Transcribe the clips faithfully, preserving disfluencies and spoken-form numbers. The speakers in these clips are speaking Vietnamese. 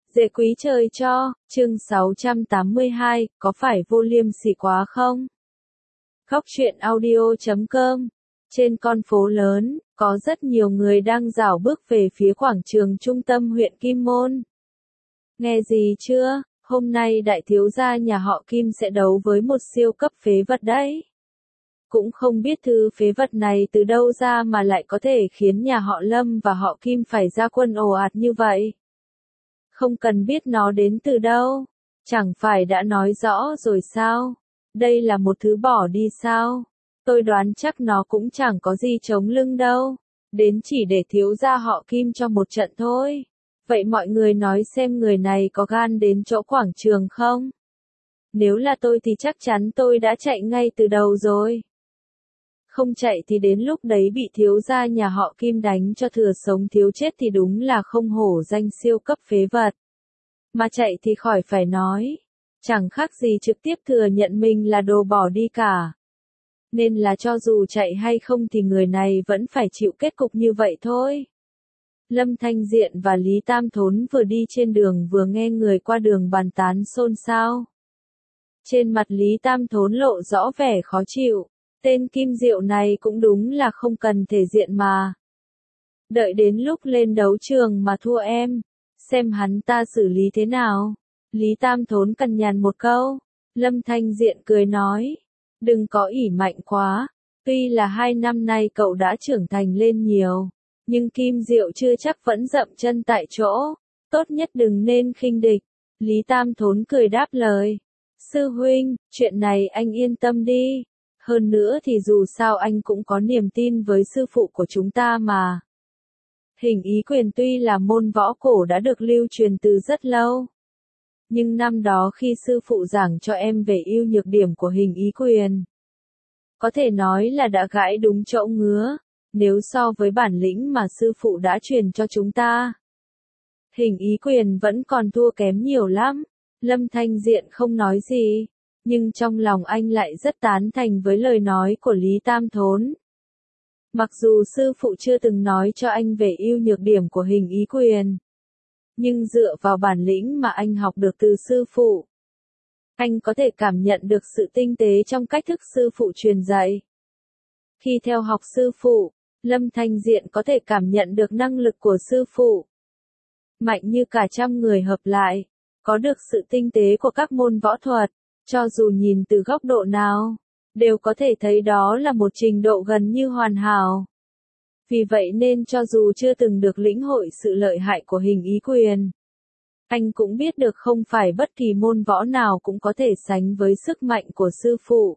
Dễ quý trời cho, chương sáu trăm tám mươi hai, có phải vô liêm sỉ quá không? Khóc chuyện audio chấm com. Trên con phố lớn, có rất nhiều người đang rảo bước về phía quảng trường trung tâm huyện Kim Môn. Nghe gì chưa? Hôm nay đại thiếu gia nhà họ Kim sẽ đấu với một siêu cấp phế vật đấy. Cũng không biết thứ phế vật này từ đâu ra mà lại có thể khiến nhà họ Lâm và họ Kim phải ra quân ồ ạt như vậy. Không cần biết nó đến từ đâu. Chẳng phải đã nói rõ rồi sao? Đây là một thứ bỏ đi sao? Tôi đoán chắc nó cũng chẳng có gì chống lưng đâu. Đến chỉ để thiếu gia họ Kim cho một trận thôi. Vậy mọi người nói xem người này có gan đến chỗ quảng trường không? Nếu là tôi thì chắc chắn tôi đã chạy ngay từ đầu rồi. Không chạy thì đến lúc đấy bị thiếu gia nhà họ Kim đánh cho thừa sống thiếu chết thì đúng là không hổ danh siêu cấp phế vật. Mà chạy thì khỏi phải nói. Chẳng khác gì trực tiếp thừa nhận mình là đồ bỏ đi cả. Nên là cho dù chạy hay không thì người này vẫn phải chịu kết cục như vậy thôi. Lâm Thanh Diện và Lý Tam Thốn vừa đi trên đường vừa nghe người qua đường bàn tán xôn xao. Trên mặt Lý Tam Thốn lộ rõ vẻ khó chịu. Tên Kim Diệu này cũng đúng là không cần thể diện mà. Đợi đến lúc lên đấu trường mà thua em, xem hắn ta xử lý thế nào. Lý Tam Thốn cằn nhằn một câu. Lâm Thanh Diện cười nói, đừng có ỉ mạnh quá. Tuy là hai năm nay cậu đã trưởng thành lên nhiều, nhưng Kim Diệu chưa chắc vẫn dậm chân tại chỗ. Tốt nhất đừng nên khinh địch. Lý Tam Thốn cười đáp lời. Sư huynh, chuyện này anh yên tâm đi. Hơn nữa thì dù sao anh cũng có niềm tin với sư phụ của chúng ta mà. Hình ý quyền tuy là môn võ cổ đã được lưu truyền từ rất lâu. Nhưng năm đó khi sư phụ giảng cho em về ưu nhược điểm của hình ý quyền, có thể nói là đã gãi đúng chỗ ngứa, nếu so với bản lĩnh mà sư phụ đã truyền cho chúng ta. Hình ý quyền vẫn còn thua kém nhiều lắm. Lâm Thanh Diện không nói gì. Nhưng trong lòng anh lại rất tán thành với lời nói của Lý Tam Thốn. Mặc dù sư phụ chưa từng nói cho anh về ưu nhược điểm của hình ý quyền, nhưng dựa vào bản lĩnh mà anh học được từ sư phụ, anh có thể cảm nhận được sự tinh tế trong cách thức sư phụ truyền dạy. Khi theo học sư phụ, Lâm Thanh Diện có thể cảm nhận được năng lực của sư phụ. Mạnh như cả trăm người hợp lại, có được sự tinh tế của các môn võ thuật. Cho dù nhìn từ góc độ nào, đều có thể thấy đó là một trình độ gần như hoàn hảo. Vì vậy nên cho dù chưa từng được lĩnh hội sự lợi hại của hình ý quyền, anh cũng biết được không phải bất kỳ môn võ nào cũng có thể sánh với sức mạnh của sư phụ.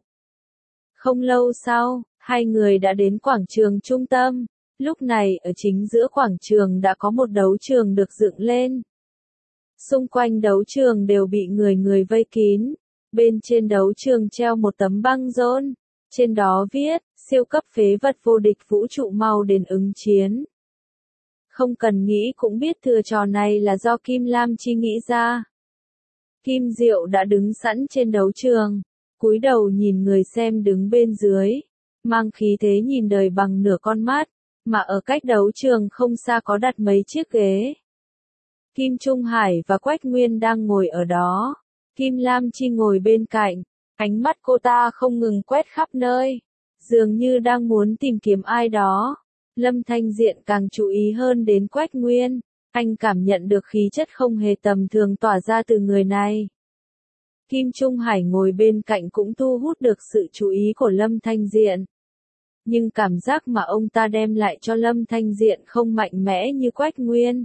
Không lâu sau, hai người đã đến quảng trường trung tâm. Lúc này ở chính giữa quảng trường đã có một đấu trường được dựng lên. Xung quanh đấu trường đều bị người người vây kín. Bên trên đấu trường treo một tấm băng rôn, trên đó viết, siêu cấp phế vật vô địch vũ trụ mau đến ứng chiến. Không cần nghĩ cũng biết thừa trò này là do Kim Lam Chi nghĩ ra. Kim Diệu đã đứng sẵn trên đấu trường, cúi đầu nhìn người xem đứng bên dưới, mang khí thế nhìn đời bằng nửa con mắt, mà ở cách đấu trường không xa có đặt mấy chiếc ghế. Kim Trung Hải và Quách Nguyên đang ngồi ở đó. Kim Lam Chi ngồi bên cạnh, ánh mắt cô ta không ngừng quét khắp nơi, dường như đang muốn tìm kiếm ai đó. Lâm Thanh Diện càng chú ý hơn đến Quách Nguyên, anh cảm nhận được khí chất không hề tầm thường tỏa ra từ người này. Kim Trung Hải ngồi bên cạnh cũng thu hút được sự chú ý của Lâm Thanh Diện. Nhưng cảm giác mà ông ta đem lại cho Lâm Thanh Diện không mạnh mẽ như Quách Nguyên.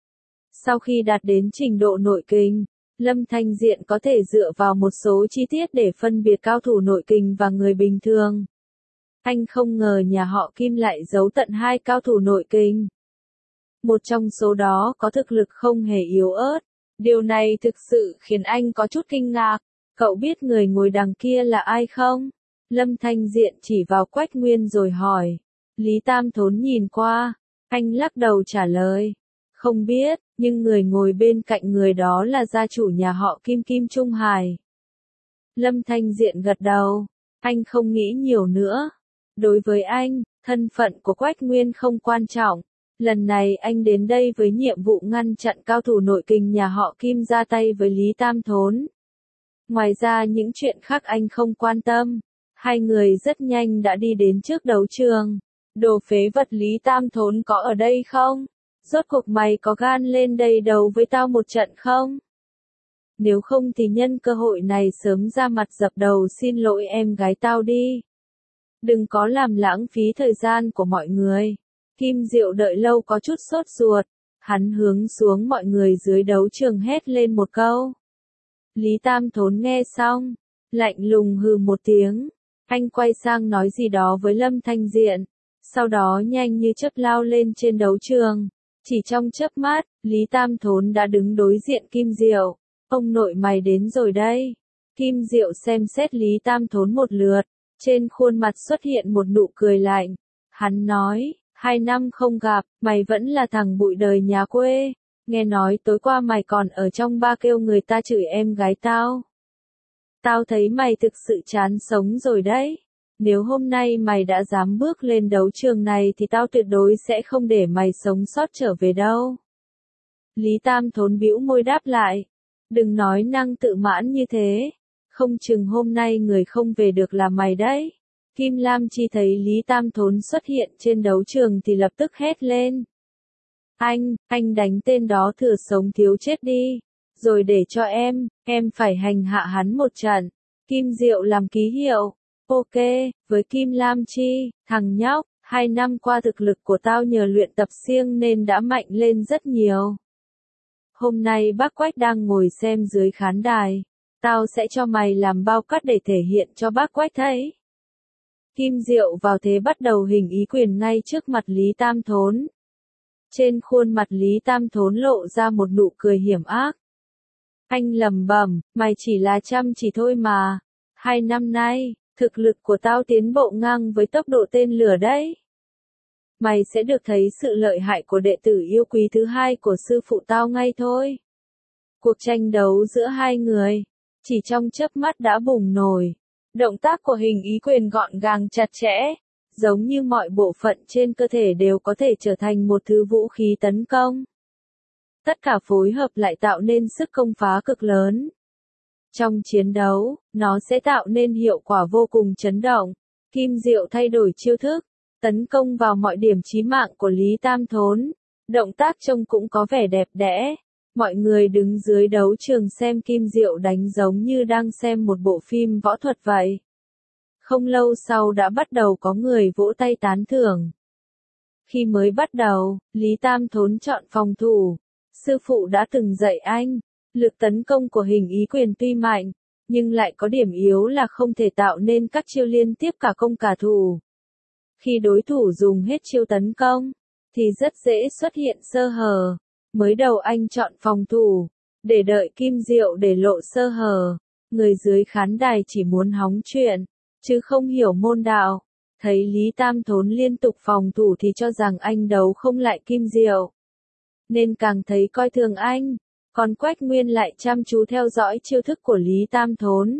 Sau khi đạt đến trình độ nội kình, Lâm Thanh Diện có thể dựa vào một số chi tiết để phân biệt cao thủ nội kình và người bình thường. Anh không ngờ nhà họ Kim lại giấu tận hai cao thủ nội kình. Một trong số đó có thực lực không hề yếu ớt. Điều này thực sự khiến anh có chút kinh ngạc. Cậu biết người ngồi đằng kia là ai không? Lâm Thanh Diện chỉ vào Quách Nguyên rồi hỏi. Lý Tam Thốn nhìn qua. Anh lắc đầu trả lời. Không biết, nhưng người ngồi bên cạnh người đó là gia chủ nhà họ Kim Kim Trung Hải. Lâm Thanh Diện gật đầu. Anh không nghĩ nhiều nữa. Đối với anh, thân phận của Quách Nguyên không quan trọng. Lần này anh đến đây với nhiệm vụ ngăn chặn cao thủ nội kình nhà họ Kim ra tay với Lý Tam Thốn. Ngoài ra những chuyện khác anh không quan tâm. Hai người rất nhanh đã đi đến trước đấu trường. Đồ phế vật Lý Tam Thốn có ở đây không? Rốt cuộc mày có gan lên đây đấu với tao một trận không? Nếu không thì nhân cơ hội này sớm ra mặt dập đầu xin lỗi em gái tao đi. Đừng có làm lãng phí thời gian của mọi người. Kim Diệu đợi lâu có chút sốt ruột. Hắn hướng xuống mọi người dưới đấu trường hét lên một câu. Lý Tam Thốn nghe xong, lạnh lùng hừ một tiếng. Anh quay sang nói gì đó với Lâm Thanh Diện. Sau đó nhanh như chớp lao lên trên đấu trường. Chỉ trong chớp mắt, Lý Tam Thốn đã đứng đối diện Kim Diệu. Ông nội mày đến rồi đây. Kim Diệu xem xét Lý Tam Thốn một lượt. Trên khuôn mặt xuất hiện một nụ cười lạnh. Hắn nói, hai năm không gặp, mày vẫn là thằng bụi đời nhà quê. Nghe nói tối qua mày còn ở trong ba kêu người ta chửi em gái tao. Tao thấy mày thực sự chán sống rồi đấy. Nếu hôm nay mày đã dám bước lên đấu trường này thì tao tuyệt đối sẽ không để mày sống sót trở về đâu. Lý Tam Thốn bĩu môi đáp lại. Đừng nói năng tự mãn như thế. Không chừng hôm nay người không về được là mày đấy. Kim Lam Chi thấy Lý Tam Thốn xuất hiện trên đấu trường thì lập tức hét lên. Anh, anh đánh tên đó thừa sống thiếu chết đi. Rồi để cho em, em phải hành hạ hắn một trận. Kim Diệu làm ký hiệu. Ok, với Kim Lam Chi, thằng nhóc, hai năm qua thực lực của tao nhờ luyện tập siêng nên đã mạnh lên rất nhiều. Hôm nay bác Quách đang ngồi xem dưới khán đài. Tao sẽ cho mày làm bao cắt để thể hiện cho bác Quách thấy. Kim Diệu vào thế bắt đầu hình ý quyền ngay trước mặt Lý Tam Thốn. Trên khuôn mặt Lý Tam Thốn lộ ra một nụ cười hiểm ác. Anh lẩm bẩm, mày chỉ là chăm chỉ thôi mà. Hai năm nay, thực lực của tao tiến bộ ngang với tốc độ tên lửa đấy. Mày sẽ được thấy sự lợi hại của đệ tử yêu quý thứ hai của sư phụ tao ngay thôi. Cuộc tranh đấu giữa hai người, chỉ trong chớp mắt đã bùng nổi. Động tác của hình ý quyền gọn gàng chặt chẽ, giống như mọi bộ phận trên cơ thể đều có thể trở thành một thứ vũ khí tấn công. Tất cả phối hợp lại tạo nên sức công phá cực lớn. Trong chiến đấu, nó sẽ tạo nên hiệu quả vô cùng chấn động. Kim Diệu thay đổi chiêu thức, tấn công vào mọi điểm chí mạng của Lý Tam Thốn. Động tác trông cũng có vẻ đẹp đẽ. Mọi người đứng dưới đấu trường xem Kim Diệu đánh giống như đang xem một bộ phim võ thuật vậy. Không lâu sau đã bắt đầu có người vỗ tay tán thưởng. Khi mới bắt đầu, Lý Tam Thốn chọn phòng thủ. Sư phụ đã từng dạy anh, lực tấn công của hình ý quyền tuy mạnh, nhưng lại có điểm yếu là không thể tạo nên các chiêu liên tiếp cả công cả thủ. Khi đối thủ dùng hết chiêu tấn công, thì rất dễ xuất hiện sơ hở. Mới đầu anh chọn phòng thủ, để đợi Kim Diệu để lộ sơ hở. Người dưới khán đài chỉ muốn hóng chuyện, chứ không hiểu môn đạo. Thấy Lý Tam Thốn liên tục phòng thủ thì cho rằng anh đấu không lại Kim Diệu, nên càng thấy coi thường anh. Còn Quách Nguyên lại chăm chú theo dõi chiêu thức của Lý Tam Thốn.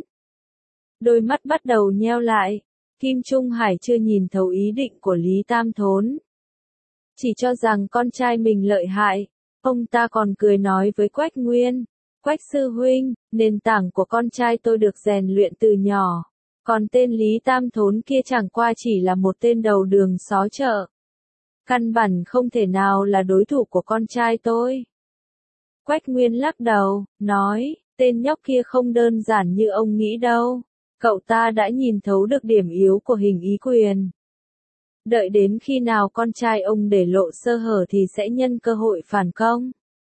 Đôi mắt bắt đầu nheo lại. Kim Trung Hải chưa nhìn thấu ý định của Lý Tam Thốn, chỉ cho rằng con trai mình lợi hại. Ông ta còn cười nói với Quách Nguyên, Quách sư huynh, nền tảng của con trai tôi được rèn luyện từ nhỏ. Còn tên Lý Tam Thốn kia chẳng qua chỉ là một tên đầu đường xó chợ. Căn bản không thể nào là đối thủ của con trai tôi. Quách Nguyên lắc đầu, nói, tên nhóc kia không đơn giản như ông nghĩ đâu. Cậu ta đã nhìn thấu được điểm yếu của hình ý quyền. Đợi đến khi nào con trai ông để lộ sơ hở thì sẽ nhân cơ hội phản công.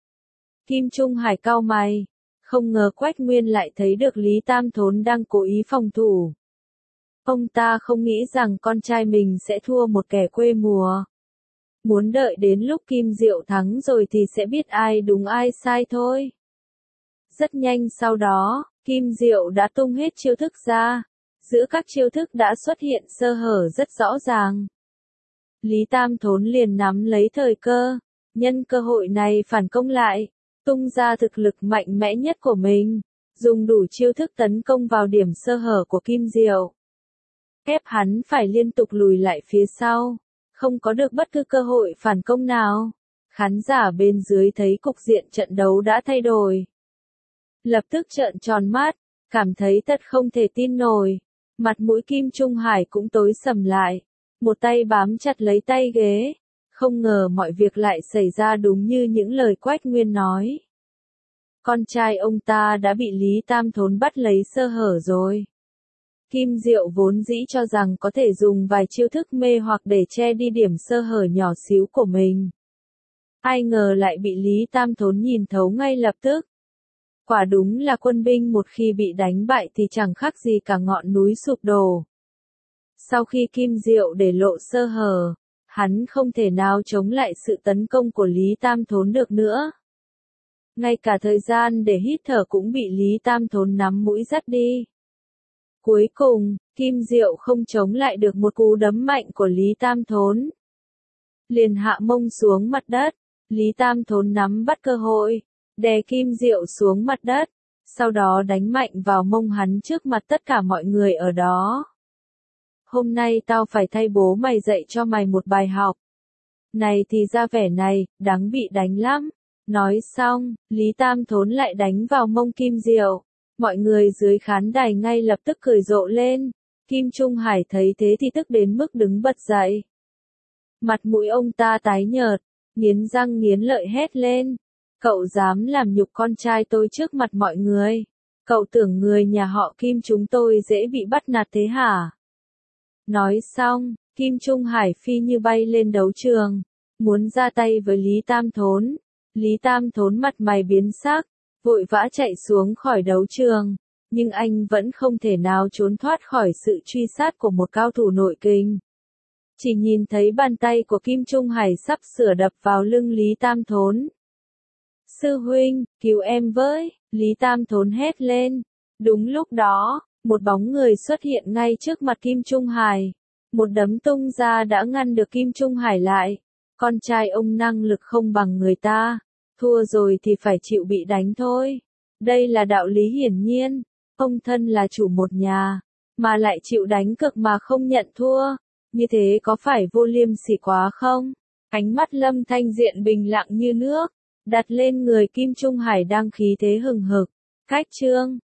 Kim Trung Hải cau mày, không ngờ Quách Nguyên lại thấy được Lý Tam Thốn đang cố ý phòng thủ. Ông ta không nghĩ rằng con trai mình sẽ thua một kẻ quê mùa. Muốn đợi đến lúc Kim Diệu thắng rồi thì sẽ biết ai đúng ai sai thôi. Rất nhanh sau đó, Kim Diệu đã tung hết chiêu thức ra. Giữa các chiêu thức đã xuất hiện sơ hở rất rõ ràng. Lý Tam Thốn liền nắm lấy thời cơ, nhân cơ hội này phản công lại, tung ra thực lực mạnh mẽ nhất của mình, dùng đủ chiêu thức tấn công vào điểm sơ hở của Kim Diệu. Ép hắn phải liên tục lùi lại phía sau, không có được bất cứ cơ hội phản công nào. Khán giả bên dưới thấy cục diện trận đấu đã thay đổi. Lập tức trợn tròn mắt, cảm thấy thật không thể tin nổi. Mặt mũi Kim Trung Hải cũng tối sầm lại. Một tay bám chặt lấy tay ghế. Không ngờ mọi việc lại xảy ra đúng như những lời Quách Nguyên nói. Con trai ông ta đã bị Lý Tam Thốn bắt lấy sơ hở rồi. Kim Diệu vốn dĩ cho rằng có thể dùng vài chiêu thức mê hoặc để che đi điểm sơ hở nhỏ xíu của mình. Ai ngờ lại bị Lý Tam Thốn nhìn thấu ngay lập tức. Quả đúng là quân binh một khi bị đánh bại thì chẳng khác gì cả ngọn núi sụp đổ. Sau khi Kim Diệu để lộ sơ hở, hắn không thể nào chống lại sự tấn công của Lý Tam Thốn được nữa. Ngay cả thời gian để hít thở cũng bị Lý Tam Thốn nắm mũi dắt đi. Cuối cùng, Kim Diệu không chống lại được một cú đấm mạnh của Lý Tam Thốn. Liền hạ mông xuống mặt đất, Lý Tam Thốn nắm bắt cơ hội, đè Kim Diệu xuống mặt đất, sau đó đánh mạnh vào mông hắn trước mặt tất cả mọi người ở đó. Hôm nay tao phải thay bố mày dạy cho mày một bài học. Này thì ra vẻ này, đáng bị đánh lắm. Nói xong, Lý Tam Thốn lại đánh vào mông Kim Diệu. Mọi người dưới khán đài ngay lập tức cười rộ lên. Kim Trung Hải thấy thế thì tức đến mức đứng bật dậy. Mặt mũi ông ta tái nhợt, nghiến răng nghiến lợi hét lên. Cậu dám làm nhục con trai tôi trước mặt mọi người. Cậu tưởng người nhà họ Kim chúng tôi dễ bị bắt nạt thế hả? Nói xong, Kim Trung Hải phi như bay lên đấu trường, muốn ra tay với Lý Tam Thốn. Lý Tam Thốn mặt mày biến sắc, vội vã chạy xuống khỏi đấu trường, nhưng anh vẫn không thể nào trốn thoát khỏi sự truy sát của một cao thủ nội kình. Chỉ nhìn thấy bàn tay của Kim Trung Hải sắp sửa đập vào lưng Lý Tam Thốn. Sư huynh, cứu em với, Lý Tam Thốn hét lên. Đúng lúc đó, một bóng người xuất hiện ngay trước mặt Kim Trung Hải. Một đấm tung ra đã ngăn được Kim Trung Hải lại. Con trai ông năng lực không bằng người ta. Thua rồi thì phải chịu bị đánh thôi. Đây là đạo lý hiển nhiên. Ông thân là chủ một nhà, mà lại chịu đánh cực mà không nhận thua. Như thế có phải vô liêm sỉ quá không? Ánh mắt Lâm Thanh Diện bình lặng như nước, đặt lên người Kim Trung Hải đang khí thế hừng hực. Cách chương